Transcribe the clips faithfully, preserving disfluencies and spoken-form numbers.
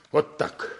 Вот так.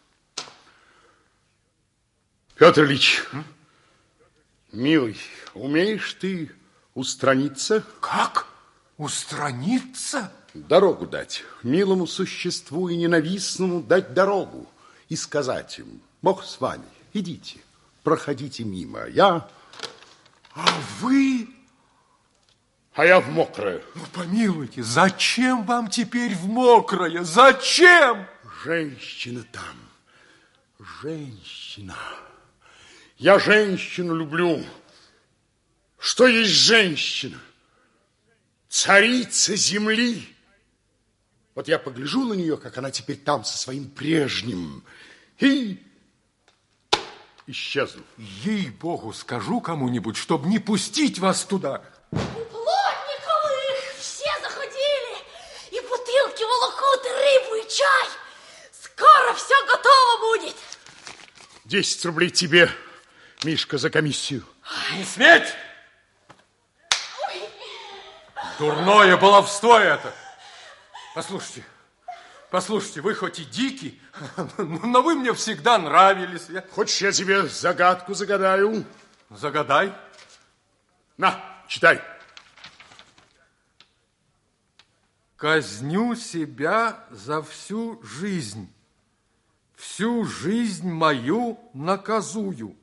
Петр Ильич, М? милый, умеешь ты устраниться? Как? Устраниться? Дорогу дать. Милому существу и ненавистному дать дорогу. И сказать им: Бог с вами, идите, проходите мимо. Я... А вы... А я в мокрое. Ну, помилуйте, зачем вам теперь в мокрое? Зачем? Женщина там. Женщина. Я женщину люблю. Что есть женщина? Царица земли. Вот я погляжу на нее, как она теперь там со своим прежним, и исчезну. Ей-богу, скажу кому-нибудь, чтобы не пустить вас туда. У Плотниковых все заходили, и бутылки волокут, и рыбу, и чай. Скоро все готово будет. Десять рублей тебе, Мишка, за комиссию. Не сметь! Дурное баловство это. Послушайте, послушайте, вы хоть и дикий, но вы мне всегда нравились. Я... Хочешь, я тебе загадку загадаю? Загадай. На, читай. Казню себя за всю жизнь. Всю жизнь мою наказую.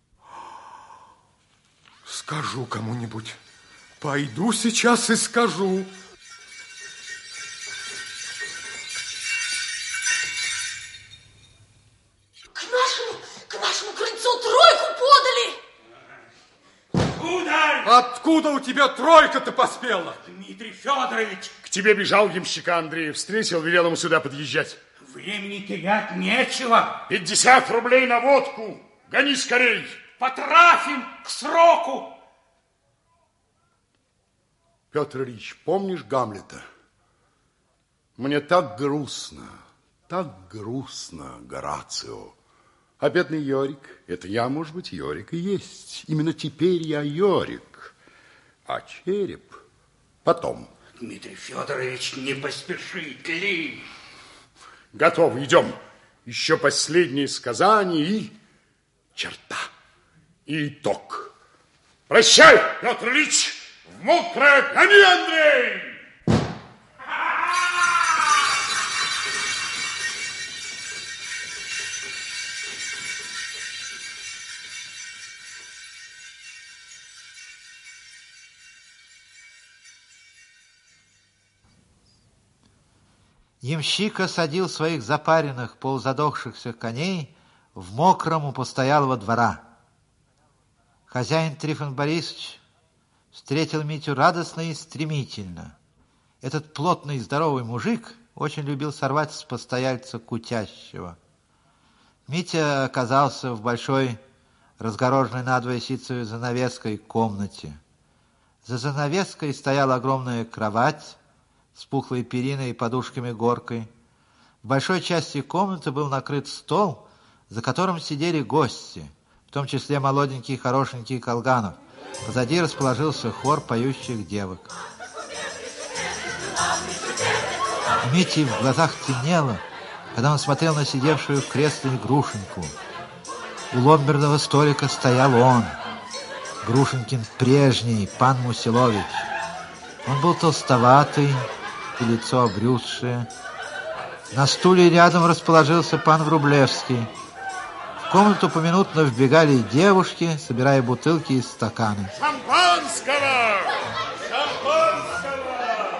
Скажу кому-нибудь. Пойду сейчас и скажу. К нашему, к нашему крыльцу тройку подали. Откуда? Откуда у тебя тройка-то поспела? Дмитрий Федорович. К тебе бежал ямщика Андрея. Встретил, велел ему сюда подъезжать. Времени терять нечего. Пятьдесят рублей на водку. Гони скорей. Потрафим к сроку. Петр Ильич, помнишь Гамлета? Мне так грустно, так грустно, Горацио. А бедный Йорик, это я, может быть, Йорик и есть. Именно теперь я Йорик, а череп потом. Дмитрий Федорович, не поспешит ли? Готово, идем. Еще последнее сказание и черта, и итог. Прощай, Петр Ильич, в мокрое гони, Андрей! Ямщик осадил своих запаренных, полузадохшихся коней в мокром у постоялого двора. Хозяин Трифон Борисович встретил Митю радостно и стремительно. Этот плотный и здоровый мужик очень любил сорвать с постояльца кутящего. Митя оказался в большой, разгороженной надвое ситцевой занавеской комнате. За занавеской стояла огромная кровать с пухлой периной и подушками-горкой. В большой части комнаты был накрыт стол, за которым сидели гости, в том числе молоденький хорошенький Колганов. Позади расположился хор поющих девок. У Мити в глазах темнело, когда он смотрел на сидевшую в кресле Грушеньку. У ломберного столика стоял он, Грушенькин прежний, пан Мусилович. Он был толстоватый, и лицо обрюзшее. На стуле рядом расположился пан Врублевский. В комнату поминутно вбегали девушки, собирая бутылки и стаканы. Шампанского! Шампанского!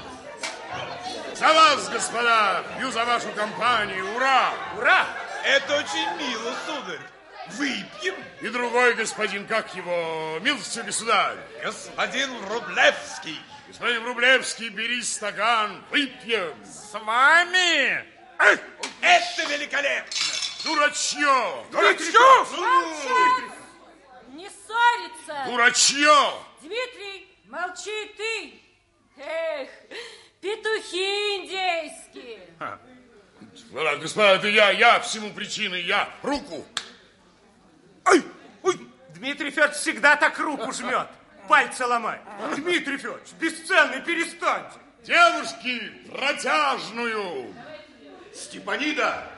За вас, господа! Пью за вашу компанию! Ура! Ура! Это очень мило, сударь. Выпьем. И другой господин, как его, милостивый государь? Господин Врублевский. Господин Врублевский, бери стакан, выпьем. С вами? Эх, это великолепно. Дурачье! Дурачье! Не ссориться. Дурачье! Дмитрий, молчи ты. Эх, петухи индейские. Ха. Господа, господа, это я, я всему причиной, я. Руку. Ай, ой. Дмитрий Федорович всегда так руку жмет. Пальцы ломает. Дмитрий Федорович, бесценный, перестаньте. Девушки, протяжную. Степанида!